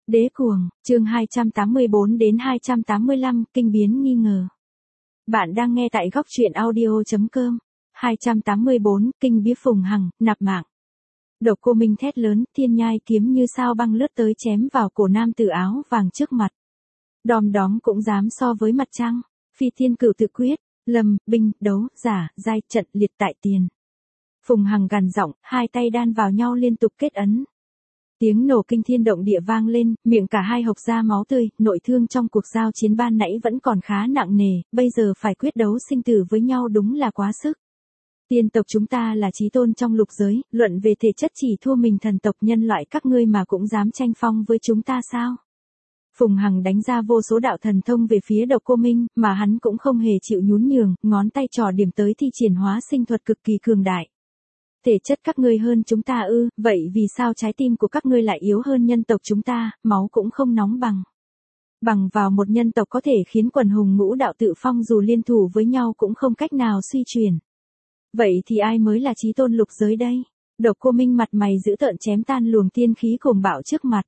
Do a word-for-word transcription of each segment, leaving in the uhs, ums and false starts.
Đế cuồng, chương hai trăm tám mươi bốn đến hai trăm tám mươi lăm, kinh biến nghi ngờ. Bạn đang nghe tại góc truyện audio chấm com. hai trăm tám mươi bốn, kinh bí Phùng Hằng, nạp mạng. Độc Cô Minh thét lớn, thiên nhai kiếm như sao băng lướt tới chém vào cổ nam tử áo vàng trước mặt. Đom đóm cũng dám so với mặt trăng, phi thiên cửu tự quyết, lâm, binh, đấu, giả, giai, trận, liệt tại tiền. Phùng Hằng gằn giọng, hai tay đan vào nhau liên tục kết ấn. Tiếng nổ kinh thiên động địa vang lên, miệng cả hai hộc ra máu tươi, nội thương trong cuộc giao chiến ban nãy vẫn còn khá nặng nề, bây giờ phải quyết đấu sinh tử với nhau đúng là quá sức. Tiên tộc chúng ta là chí tôn trong lục giới, luận về thể chất chỉ thua mình thần tộc nhân loại các ngươi mà cũng dám tranh phong với chúng ta sao? Phùng Hằng đánh ra vô số đạo thần thông về phía Độc Cô Minh, mà hắn cũng không hề chịu nhún nhường, ngón tay trỏ điểm tới thi triển hóa sinh thuật cực kỳ cường đại. Thể chất các ngươi hơn chúng ta ư, vậy vì sao trái tim của các ngươi lại yếu hơn nhân tộc chúng ta, máu cũng không nóng bằng. Bằng vào một nhân tộc có thể khiến quần hùng ngũ đạo tự phong dù liên thủ với nhau cũng không cách nào suy truyền. Vậy thì ai mới là chí tôn lục giới đây? Độc Cô Minh mặt mày dữ tợn chém tan luồng tiên khí cuồng bạo trước mặt.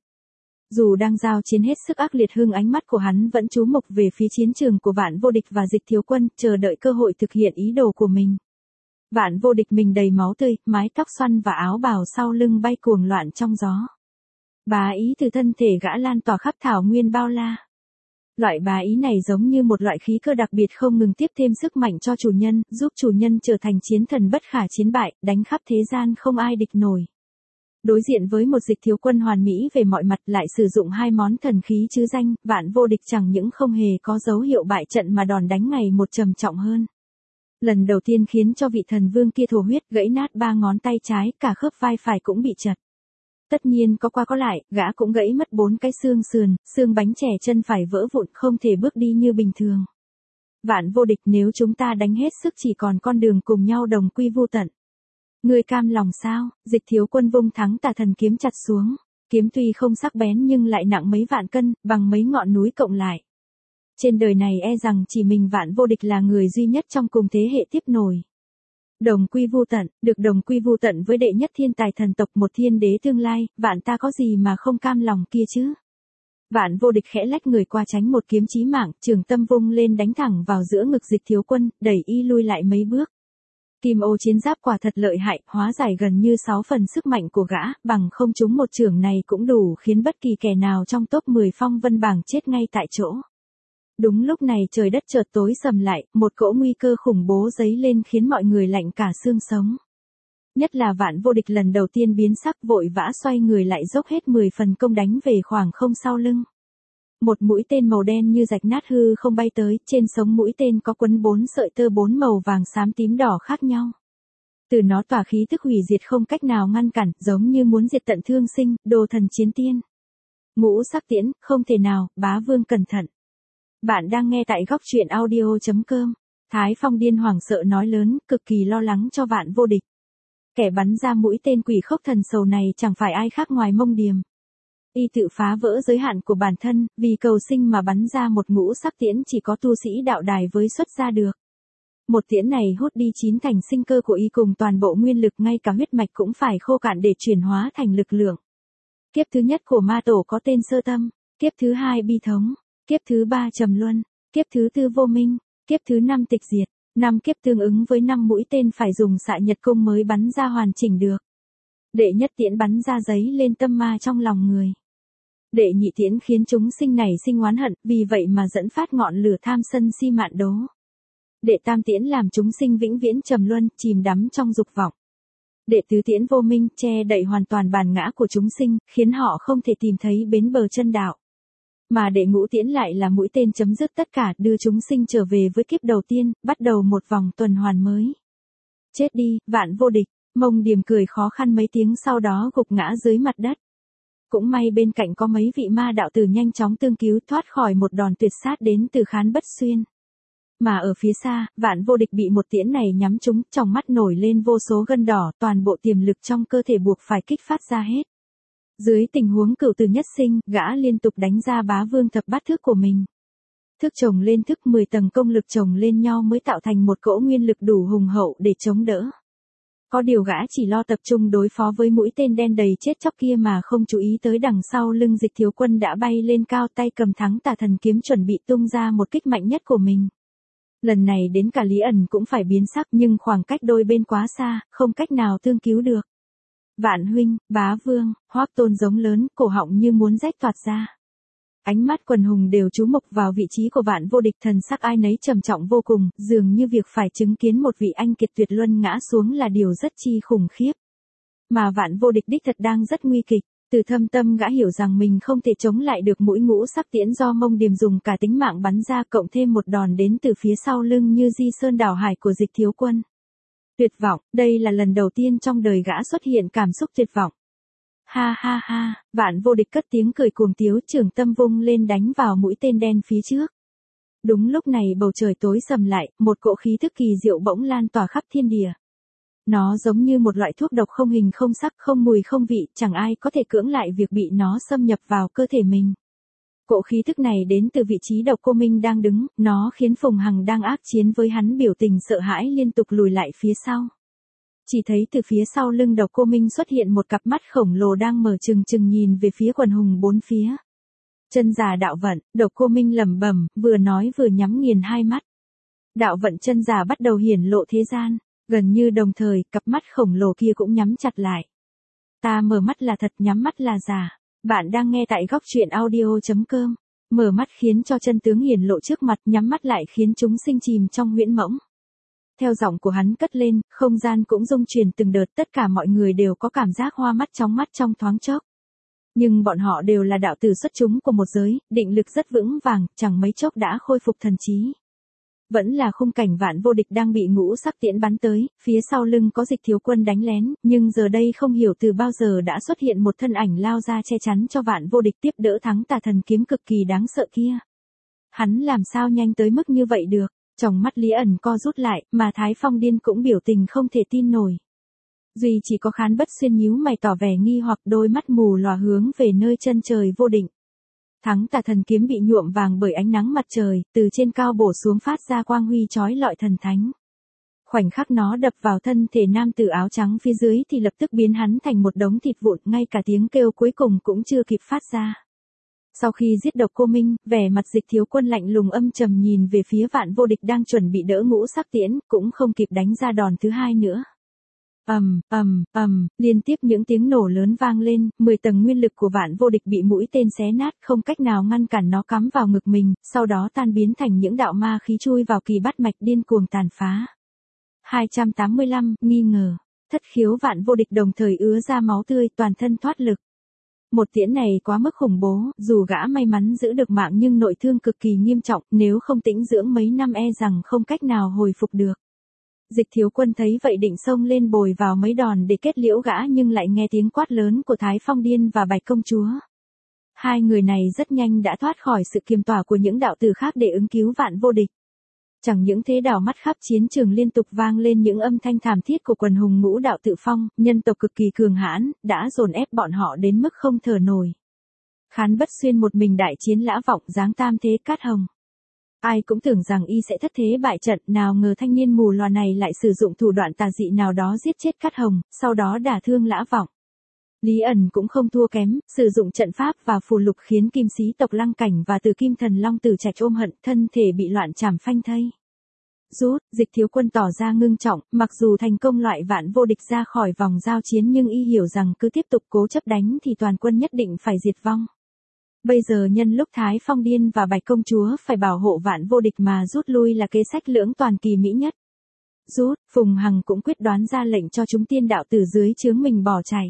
Dù đang giao chiến hết sức ác liệt hưng ánh mắt của hắn vẫn chú mục về phía chiến trường của Vạn Vô Địch và Dịch Thiếu Quân, chờ đợi cơ hội thực hiện ý đồ của mình. Vạn Vô Địch mình đầy máu tươi, mái tóc xoăn và áo bào sau lưng bay cuồng loạn trong gió. Bá ý từ thân thể gã lan tỏa khắp thảo nguyên bao la. Loại bá ý này giống như một loại khí cơ đặc biệt không ngừng tiếp thêm sức mạnh cho chủ nhân, giúp chủ nhân trở thành chiến thần bất khả chiến bại, đánh khắp thế gian không ai địch nổi. Đối diện với một Dịch Thiếu Quân hoàn mỹ về mọi mặt lại sử dụng hai món thần khí chứ danh, Vạn Vô Địch chẳng những không hề có dấu hiệu bại trận mà đòn đánh ngày một trầm trọng hơn. Lần đầu tiên khiến cho vị thần vương kia thổ huyết, gãy nát ba ngón tay trái, cả khớp vai phải cũng bị chật. Tất nhiên có qua có lại, gã cũng gãy mất bốn cái xương sườn, xương bánh chè chân phải vỡ vụn, không thể bước đi như bình thường. Vạn Vô Địch, nếu chúng ta đánh hết sức chỉ còn con đường cùng nhau đồng quy vu tận. Ngươi cam lòng sao? Dịch Thiếu Quân vung thắng tà thần kiếm chặt xuống. Kiếm tuy không sắc bén nhưng lại nặng mấy vạn cân, bằng mấy ngọn núi cộng lại. Trên đời này e rằng chỉ mình Vạn Vô Địch là người duy nhất trong cùng thế hệ tiếp nổi. Đồng quy vu tận, được đồng quy vu tận với đệ nhất thiên tài thần tộc, một thiên đế tương lai, vạn ta có gì mà không cam lòng kia chứ? Vạn Vô Địch khẽ lách người qua tránh một kiếm chí mạng, trường tâm vung lên đánh thẳng vào giữa ngực Dịch Thiếu Quân, đẩy y lui lại mấy bước. Kim ô chiến giáp quả thật lợi hại, hóa giải gần như sáu phần sức mạnh của gã, bằng không trúng một chưởng này cũng đủ khiến bất kỳ kẻ nào trong top mười phong vân bảng chết ngay tại chỗ. Đúng lúc này trời đất chợt tối sầm lại, một cỗ nguy cơ khủng bố dấy lên khiến mọi người lạnh cả xương sống. Nhất là Vạn Vô Địch lần đầu tiên biến sắc, vội vã xoay người lại dốc hết mười phần công đánh về khoảng không sau lưng. Một mũi tên màu đen như rạch nát hư không bay tới, trên sống mũi tên có quấn bốn sợi tơ bốn màu vàng xám tím đỏ khác nhau. Từ nó tỏa khí tức hủy diệt không cách nào ngăn cản, giống như muốn diệt tận thương sinh, đồ thần chiến tiên. Ngũ sắc tiễn, không thể nào, bá vương cẩn thận. Bạn đang nghe tại góc truyện audio chấm com. Thái Phong điên hoảng sợ nói lớn, cực kỳ lo lắng cho Vạn Vô Địch. Kẻ bắn ra mũi tên quỷ khốc thần sầu này chẳng phải ai khác ngoài Mông Điềm. Y tự phá vỡ giới hạn của bản thân, vì cầu sinh mà bắn ra một ngũ sắc tiễn chỉ có tu sĩ đạo đài với xuất ra được. Một tiễn này hút đi chín thành sinh cơ của y cùng toàn bộ nguyên lực, ngay cả huyết mạch cũng phải khô cạn để chuyển hóa thành lực lượng. Kiếp thứ nhất của ma tổ có tên Sơ Tâm, kiếp thứ hai Bi Thống, kiếp thứ ba Trầm Luân, kiếp thứ tư Vô Minh, kiếp thứ năm Tịch Diệt, năm kiếp tương ứng với năm mũi tên phải dùng xạ nhật cung mới bắn ra hoàn chỉnh được. Đệ nhất tiễn bắn ra giấy lên tâm ma trong lòng người. Đệ nhị tiễn khiến chúng sinh nảy sinh oán hận, vì vậy mà dẫn phát ngọn lửa tham sân si mạn đố. Đệ tam tiễn làm chúng sinh vĩnh viễn trầm luân, chìm đắm trong dục vọng. Đệ tứ tiễn Vô Minh, che đậy hoàn toàn bản ngã của chúng sinh, khiến họ không thể tìm thấy bến bờ chân đạo. Mà đệ ngũ tiễn lại là mũi tên chấm dứt tất cả, đưa chúng sinh trở về với kiếp đầu tiên, bắt đầu một vòng tuần hoàn mới. Chết đi, Vạn Vô Địch. Mông Điềm cười khó khăn mấy tiếng sau đó gục ngã dưới mặt đất. Cũng may bên cạnh có mấy vị ma đạo tử nhanh chóng tương cứu, thoát khỏi một đòn tuyệt sát đến từ Khán Bất Xuyên. Mà ở phía xa, Vạn Vô Địch bị một tiễn này nhắm trúng, trong mắt nổi lên vô số gân đỏ, toàn bộ tiềm lực trong cơ thể buộc phải kích phát ra hết. Dưới tình huống cửu tử nhất sinh, gã liên tục đánh ra bá vương thập bát thức của mình. Thức chồng lên thức, mười tầng công lực chồng lên nhau mới tạo thành một cỗ nguyên lực đủ hùng hậu để chống đỡ. Có điều gã chỉ lo tập trung đối phó với mũi tên đen đầy chết chóc kia mà không chú ý tới đằng sau lưng Dịch Thiếu Quân đã bay lên cao, tay cầm Thắng Tà Thần Kiếm chuẩn bị tung ra một kích mạnh nhất của mình. Lần này đến cả Lý ẩn cũng phải biến sắc, nhưng khoảng cách đôi bên quá xa, không cách nào tương cứu được. Vạn huynh, Bá Vương, Hoắc Tôn giống lớn, cổ họng như muốn rách toạc ra. Ánh mắt quần hùng đều chú mục vào vị trí của Vạn Vô Địch, thần sắc ai nấy trầm trọng vô cùng, dường như việc phải chứng kiến một vị anh kiệt tuyệt luân ngã xuống là điều rất chi khủng khiếp. Mà Vạn Vô Địch đích thật đang rất nguy kịch, từ thâm tâm gã hiểu rằng mình không thể chống lại được mũi ngũ sắc tiễn do Mông Điềm dùng cả tính mạng bắn ra, cộng thêm một đòn đến từ phía sau lưng như di sơn đảo hải của Dịch Thiếu Quân. Tuyệt vọng, đây là lần đầu tiên trong đời gã xuất hiện cảm xúc tuyệt vọng. Ha ha ha, Vạn Vô Địch cất tiếng cười cuồng tiếu, trường tâm vung lên đánh vào mũi tên đen phía trước. Đúng lúc này bầu trời tối sầm lại, một cỗ khí thức kỳ diệu bỗng lan tỏa khắp thiên địa. Nó giống như một loại thuốc độc không hình không sắc, không mùi không vị, chẳng ai có thể cưỡng lại việc bị nó xâm nhập vào cơ thể mình. Cỗ khí thức này đến từ vị trí Độc Cô Minh đang đứng, nó khiến Phùng Hằng đang ác chiến với hắn biểu tình sợ hãi liên tục lùi lại phía sau. Chỉ thấy từ phía sau lưng Độc Cô Minh xuất hiện một cặp mắt khổng lồ đang mở trừng trừng nhìn về phía quần hùng bốn phía. Chân giả đạo vận, Độc Cô Minh lẩm bẩm, vừa nói vừa nhắm nghiền hai mắt. Đạo vận chân giả bắt đầu hiển lộ thế gian, gần như đồng thời, cặp mắt khổng lồ kia cũng nhắm chặt lại. Ta mở mắt là thật, nhắm mắt là giả. Bạn đang nghe tại góc truyện audio chấm com. Mở mắt khiến cho chân tướng hiển lộ trước mặt, nhắm mắt lại khiến chúng sinh chìm trong huyễn mộng. Theo giọng của hắn cất lên, không gian cũng rung chuyển từng đợt, tất cả mọi người đều có cảm giác hoa mắt chóng mắt trong thoáng chốc. Nhưng bọn họ đều là đạo tử xuất chúng của một giới, định lực rất vững vàng, chẳng mấy chốc đã khôi phục thần trí. Vẫn là khung cảnh Vạn Vô Địch đang bị ngũ sắc tiễn bắn tới, phía sau lưng có Dịch Thiếu Quân đánh lén, nhưng giờ đây không hiểu từ bao giờ đã xuất hiện một thân ảnh lao ra che chắn cho Vạn Vô Địch tiếp đỡ Thắng Tà Thần Kiếm cực kỳ đáng sợ kia. Hắn làm sao nhanh tới mức như vậy được? Trong mắt Lý ẩn co rút lại, mà Thái Phong Điên cũng biểu tình không thể tin nổi. Duy chỉ có Khán Bất Xuyên nhíu mày tỏ vẻ nghi hoặc, đôi mắt mù lòa hướng về nơi chân trời vô định. Thắng Tà Thần Kiếm bị nhuộm vàng bởi ánh nắng mặt trời, từ trên cao bổ xuống phát ra quang huy chói lọi thần thánh. Khoảnh khắc nó đập vào thân thể nam tử áo trắng phía dưới thì lập tức biến hắn thành một đống thịt vụn, ngay cả tiếng kêu cuối cùng cũng chưa kịp phát ra. Sau khi giết Độc Cô Minh, vẻ mặt Dịch Thiếu Quân lạnh lùng âm trầm nhìn về phía Vạn Vô Địch đang chuẩn bị đỡ ngũ sắc tiễn, cũng không kịp đánh ra đòn thứ hai nữa. Ầm, ầm, ầm, liên tiếp những tiếng nổ lớn vang lên, mười tầng nguyên lực của Vạn Vô Địch bị mũi tên xé nát, không cách nào ngăn cản nó cắm vào ngực mình, sau đó tan biến thành những đạo ma khí chui vào kỳ bát mạch điên cuồng tàn phá. hai trăm tám mươi lăm, nghi ngờ, thất khiếu Vạn Vô Địch đồng thời ứa ra máu tươi, toàn thân thoát lực. Một tiễn này quá mức khủng bố, dù gã may mắn giữ được mạng nhưng nội thương cực kỳ nghiêm trọng, nếu không tĩnh dưỡng mấy năm e rằng không cách nào hồi phục được. Dịch Thiếu Quân thấy vậy định xông lên bồi vào mấy đòn để kết liễu gã, nhưng lại nghe tiếng quát lớn của Thái Phong Điên và Bạch Công Chúa. Hai người này rất nhanh đã thoát khỏi sự kiềm tỏa của những đạo tử khác để ứng cứu Vạn Vô Địch. Chẳng những thế, đảo mắt khắp chiến trường liên tục vang lên những âm thanh thảm thiết của quần hùng ngũ đạo tự phong, nhân tộc cực kỳ cường hãn, đã dồn ép bọn họ đến mức không thở nổi. Khán Bất Xuyên một mình đại chiến Lã Vọng, giáng tam thế cát hồng. Ai cũng tưởng rằng y sẽ thất thế bại trận, nào ngờ thanh niên mù lòa này lại sử dụng thủ đoạn tà dị nào đó giết chết Cát Hồng, sau đó đả thương Lã Vọng. Lý ẩn cũng không thua kém, sử dụng trận pháp và phù lục khiến kim sĩ tộc Lăng Cảnh và Từ Kim Thần Long Tử Trạch ôm hận, thân thể bị loạn trảm phanh thây. Rút, Dịch Thiếu Quân tỏ ra ngưng trọng, mặc dù thành công loại Vạn Vô Địch ra khỏi vòng giao chiến nhưng y hiểu rằng cứ tiếp tục cố chấp đánh thì toàn quân nhất định phải diệt vong. Bây giờ nhân lúc Thái Phong Điên và Bạch Công Chúa phải bảo hộ Vạn Vô Địch mà rút lui là kế sách lưỡng toàn kỳ mỹ nhất. Rút, Phùng Hằng cũng quyết đoán ra lệnh cho chúng tiên đạo tử dưới chướng mình bỏ chạy.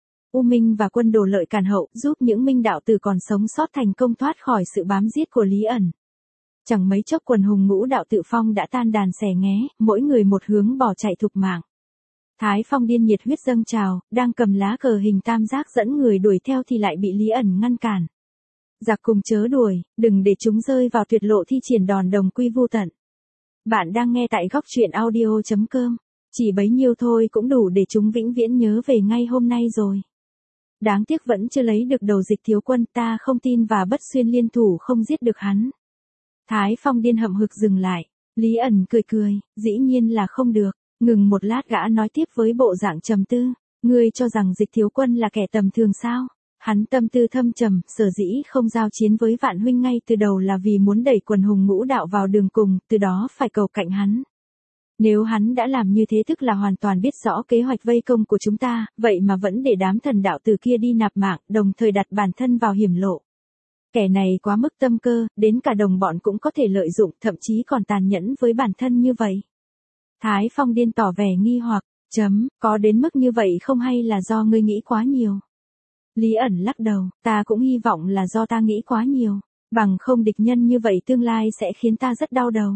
U Minh và quân Đồ Lợi càn hậu, giúp những minh đạo tử còn sống sót thành công thoát khỏi sự bám giết của Lý ẩn. Chẳng mấy chốc quần hùng ngũ đạo tự phong đã tan đàn xẻ nghé, mỗi người một hướng bỏ chạy thục mạng. Thái Phong Điên nhiệt huyết dâng trào, đang cầm lá cờ hình tam giác dẫn người đuổi theo thì lại bị Lý ẩn ngăn cản. Giặc cùng chớ đuổi, đừng để chúng rơi vào tuyệt lộ thi triển đòn đồng quy vu tận. Bạn đang nghe tại góc truyện audio chấm com. Chỉ bấy nhiêu thôi cũng đủ để chúng vĩnh viễn nhớ về ngay hôm nay rồi. Đáng tiếc vẫn chưa lấy được đầu Dịch Thiếu Quân, ta không tin và Bất Xuyên liên thủ không giết được hắn. Thái Phong Điên hậm hực dừng lại. Lý ẩn cười cười, dĩ nhiên là không được. Ngừng một lát gã nói tiếp với bộ dạng trầm tư, ngươi cho rằng Dịch Thiếu Quân là kẻ tầm thường sao? Hắn tâm tư thâm trầm, sở dĩ không giao chiến với Vạn huynh ngay từ đầu là vì muốn đẩy quần hùng ngũ đạo vào đường cùng, từ đó phải cầu cạnh hắn. Nếu hắn đã làm như thế tức là hoàn toàn biết rõ kế hoạch vây công của chúng ta, vậy mà vẫn để đám thần đạo từ kia đi nạp mạng, đồng thời đặt bản thân vào hiểm lộ. Kẻ này quá mức tâm cơ, đến cả đồng bọn cũng có thể lợi dụng, thậm chí còn tàn nhẫn với bản thân như vậy. Thái Phong Điên tỏ vẻ nghi hoặc, chấm, có đến mức như vậy không hay là do ngươi nghĩ quá nhiều? Lý ẩn lắc đầu, ta cũng hy vọng là do ta nghĩ quá nhiều, bằng không địch nhân như vậy tương lai sẽ khiến ta rất đau đầu.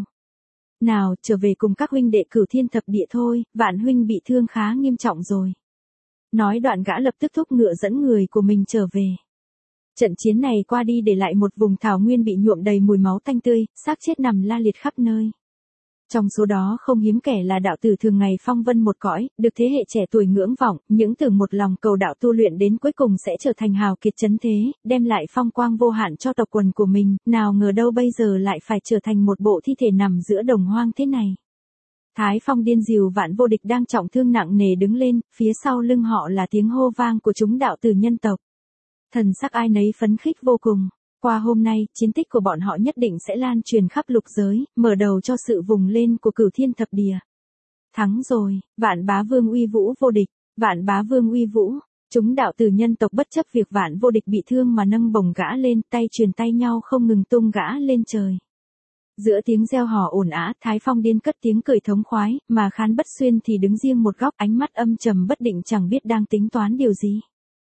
Nào, trở về cùng các huynh đệ Cửu Thiên Thập Địa thôi, Vạn huynh bị thương khá nghiêm trọng rồi. Nói đoạn gã lập tức thúc ngựa dẫn người của mình trở về. Trận chiến này qua đi để lại một vùng thảo nguyên bị nhuộm đầy mùi máu tanh tươi, xác chết nằm la liệt khắp nơi. Trong số đó không hiếm kẻ là đạo tử thường ngày phong vân một cõi, được thế hệ trẻ tuổi ngưỡng vọng, những tưởng một lòng cầu đạo tu luyện đến cuối cùng sẽ trở thành hào kiệt chấn thế, đem lại phong quang vô hạn cho tộc quần của mình, nào ngờ đâu bây giờ lại phải trở thành một bộ thi thể nằm giữa đồng hoang thế này. Thái Phong Điên dìu Vạn Vô Địch đang trọng thương nặng nề đứng lên, phía sau lưng họ là tiếng hô vang của chúng đạo tử nhân tộc. Thần sắc ai nấy phấn khích vô cùng. Qua hôm nay, chiến tích của bọn họ nhất định sẽ lan truyền khắp lục giới, mở đầu cho sự vùng lên của Cửu Thiên Thập Địa. Thắng rồi, Vạn Bá Vương uy vũ vô địch, Vạn Bá Vương uy vũ. Chúng đạo tử nhân tộc bất chấp việc Vạn Vô Địch bị thương mà nâng bổng gã lên, tay truyền tay nhau không ngừng tung gã lên trời. Giữa tiếng reo hò ồn ào, Thái Phong Điên cất tiếng cười thống khoái, mà Khán Bất Xuyên thì đứng riêng một góc, ánh mắt âm trầm bất định chẳng biết đang tính toán điều gì.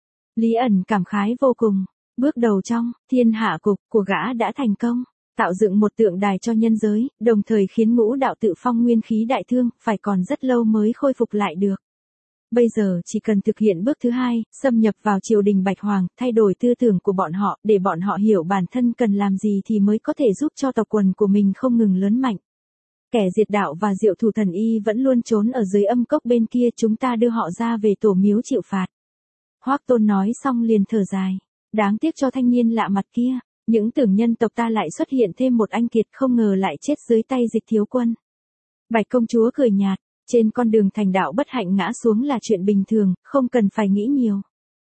Lý ẩn cảm khái vô cùng. Bước đầu trong thiên hạ cục của gã đã thành công, tạo dựng một tượng đài cho nhân giới, đồng thời khiến ngũ đạo tự phong nguyên khí đại thương, phải còn rất lâu mới khôi phục lại được. Bây giờ chỉ cần thực hiện bước thứ hai, xâm nhập vào triều đình Bạch Hoàng, thay đổi tư tưởng của bọn họ, để bọn họ hiểu bản thân cần làm gì thì mới có thể giúp cho tộc quần của mình không ngừng lớn mạnh. Kẻ diệt đạo và Diệu Thủ Thần Y vẫn luôn trốn ở dưới âm cốc bên kia, chúng ta đưa họ ra về tổ miếu chịu phạt. Hoắc Tôn nói xong liền thở dài. Đáng tiếc cho thanh niên lạ mặt kia, những tưởng nhân tộc ta lại xuất hiện thêm một anh kiệt, không ngờ lại chết dưới tay Dịch Thiếu Quân. Bạch công chúa cười nhạt, trên con đường thành đạo bất hạnh ngã xuống là chuyện bình thường, không cần phải nghĩ nhiều.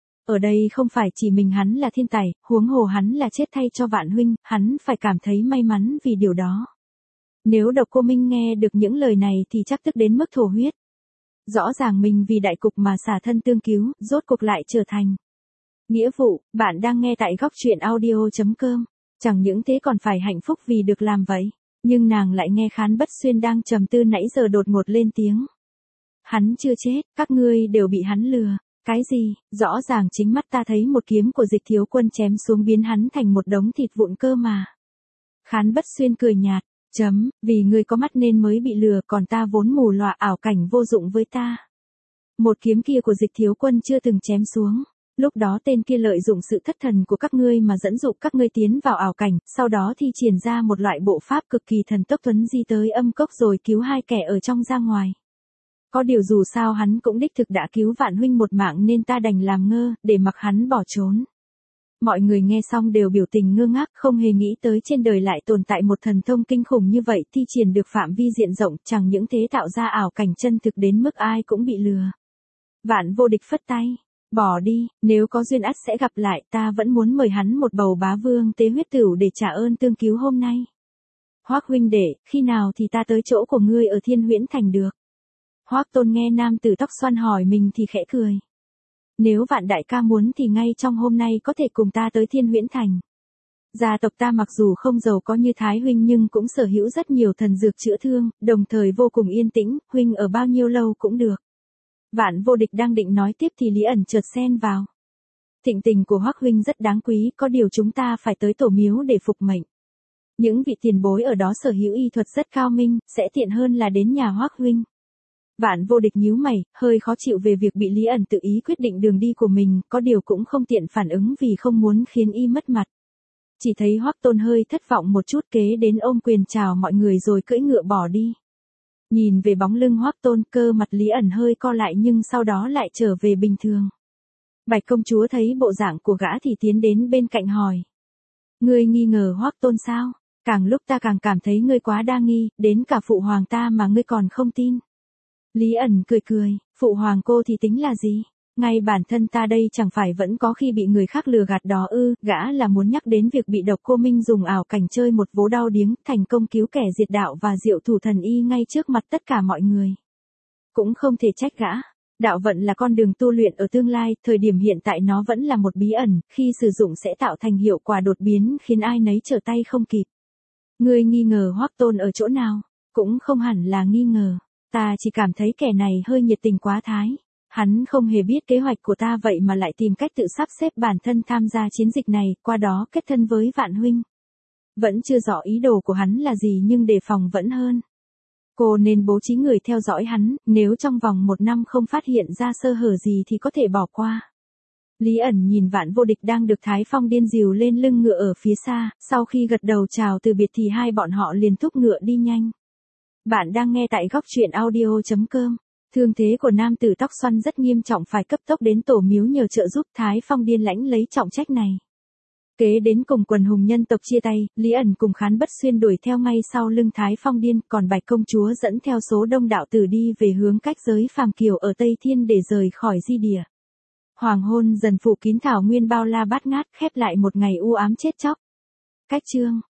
Ở đây không phải chỉ mình hắn là thiên tài, huống hồ hắn là chết thay cho Vạn huynh, hắn phải cảm thấy may mắn vì điều đó. Nếu Độc Cô Minh nghe được những lời này thì chắc tức đến mức thổ huyết. Rõ ràng mình vì đại cục mà xả thân tương cứu, rốt cuộc lại trở thành nghĩa vụ. Bạn đang nghe tại góc truyện audio chấm com. Chẳng những thế còn phải hạnh phúc vì được làm vậy. Nhưng nàng lại nghe Khán Bất Xuyên đang trầm tư nãy giờ đột ngột lên tiếng. Hắn chưa chết, các ngươi đều bị hắn lừa. Cái gì? Rõ ràng chính mắt ta thấy một kiếm của Dịch Thiếu Quân chém xuống biến hắn thành một đống thịt vụn cơ mà. Khán Bất Xuyên cười nhạt, chấm, vì ngươi có mắt nên mới bị lừa, còn ta vốn mù lòa ảo cảnh vô dụng với ta. Một kiếm kia của Dịch Thiếu Quân chưa từng chém xuống. Lúc đó tên kia lợi dụng sự thất thần của các ngươi mà dẫn dụ các ngươi tiến vào ảo cảnh, sau đó thi triển ra một loại bộ pháp cực kỳ thần tốc thuấn di tới âm cốc rồi cứu hai kẻ ở trong ra ngoài. Có điều dù sao hắn cũng đích thực đã cứu Vạn huynh một mạng nên ta đành làm ngơ, để mặc hắn bỏ trốn. Mọi người nghe xong đều biểu tình ngơ ngác, không hề nghĩ tới trên đời lại tồn tại một thần thông kinh khủng như vậy, thi triển được phạm vi diện rộng, chẳng những thế tạo ra ảo cảnh chân thực đến mức ai cũng bị lừa. Vạn Vô Địch phất tay. Bỏ đi, nếu có duyên ắt sẽ gặp lại, ta vẫn muốn mời hắn một bầu bá vương tế huyết tửu để trả ơn tương cứu hôm nay. Hoắc huynh đệ, khi nào thì ta tới chỗ của ngươi ở Thiên Huyễn Thành được? Hoắc Tôn nghe nam tử tóc xoăn hỏi mình thì khẽ cười. Nếu Vạn đại ca muốn thì ngay trong hôm nay có thể cùng ta tới Thiên Huyễn Thành. Gia tộc ta mặc dù không giàu có như Thái huynh nhưng cũng sở hữu rất nhiều thần dược chữa thương, đồng thời vô cùng yên tĩnh, huynh ở bao nhiêu lâu cũng được. Vạn Vô Địch đang định nói tiếp thì Lý ẩn chợt xen vào. Thịnh tình của Hoắc huynh rất đáng quý, có điều chúng ta phải tới tổ miếu để phục mệnh. Những vị tiền bối ở đó sở hữu y thuật rất cao minh, sẽ tiện hơn là đến nhà Hoắc huynh. Vạn Vô Địch nhíu mày, hơi khó chịu về việc bị Lý ẩn tự ý quyết định đường đi của mình, có điều cũng không tiện phản ứng vì không muốn khiến y mất mặt. Chỉ thấy Hoắc Tôn hơi thất vọng một chút, kế đến ôm quyền chào mọi người rồi cưỡi ngựa bỏ đi. Nhìn về bóng lưng Hoắc Tôn, cơ mặt Lý ẩn hơi co lại nhưng sau đó lại trở về bình thường. Bạch công chúa thấy bộ dạng của gã thì tiến đến bên cạnh hỏi. Ngươi nghi ngờ Hoắc Tôn sao? Càng lúc ta càng cảm thấy ngươi quá đa nghi, đến cả phụ hoàng ta mà ngươi còn không tin. Lý ẩn cười cười, phụ hoàng cô thì tính là gì? Ngay bản thân ta đây chẳng phải vẫn có khi bị người khác lừa gạt đó ư, gã là muốn nhắc đến việc bị độc cô Minh dùng ảo cảnh chơi một vố đau điếng, thành công cứu kẻ diệt đạo và diệu thủ thần y ngay trước mặt tất cả mọi người. Cũng không thể trách gã. Đạo vận là con đường tu luyện ở tương lai, thời điểm hiện tại nó vẫn là một bí ẩn, khi sử dụng sẽ tạo thành hiệu quả đột biến khiến ai nấy trở tay không kịp. Ngươi nghi ngờ Hoắc Tôn ở chỗ nào? Cũng không hẳn là nghi ngờ. Ta chỉ cảm thấy kẻ này hơi nhiệt tình quá thái. Hắn không hề biết kế hoạch của ta vậy mà lại tìm cách tự sắp xếp bản thân tham gia chiến dịch này, qua đó kết thân với Vạn huynh. Vẫn chưa rõ ý đồ của hắn là gì nhưng đề phòng vẫn hơn. Cô nên bố trí người theo dõi hắn, nếu trong vòng một năm không phát hiện ra sơ hở gì thì có thể bỏ qua. Lý ẩn nhìn Vạn Vô Địch đang được Thái Phong điên dìu lên lưng ngựa ở phía xa, sau khi gật đầu chào từ biệt thì hai bọn họ liền thúc ngựa đi nhanh. Bạn đang nghe tại góc truyện audio chấm com. Thương thế của nam tử tóc xoăn rất nghiêm trọng phải cấp tốc đến tổ miếu nhờ trợ giúp. Thái Phong điên lãnh lấy trọng trách này. Kế đến cùng quần hùng nhân tộc chia tay, Lý ẩn cùng Khán Bất Xuyên đuổi theo ngay sau lưng Thái Phong điên, còn Bạch công chúa dẫn theo số đông đạo tử đi về hướng cách giới phàm kiều ở Tây Thiên để rời khỏi di địa. Hoàng hôn dần phủ kín thảo nguyên bao la bát ngát, khép lại một ngày u ám chết chóc. Cách chương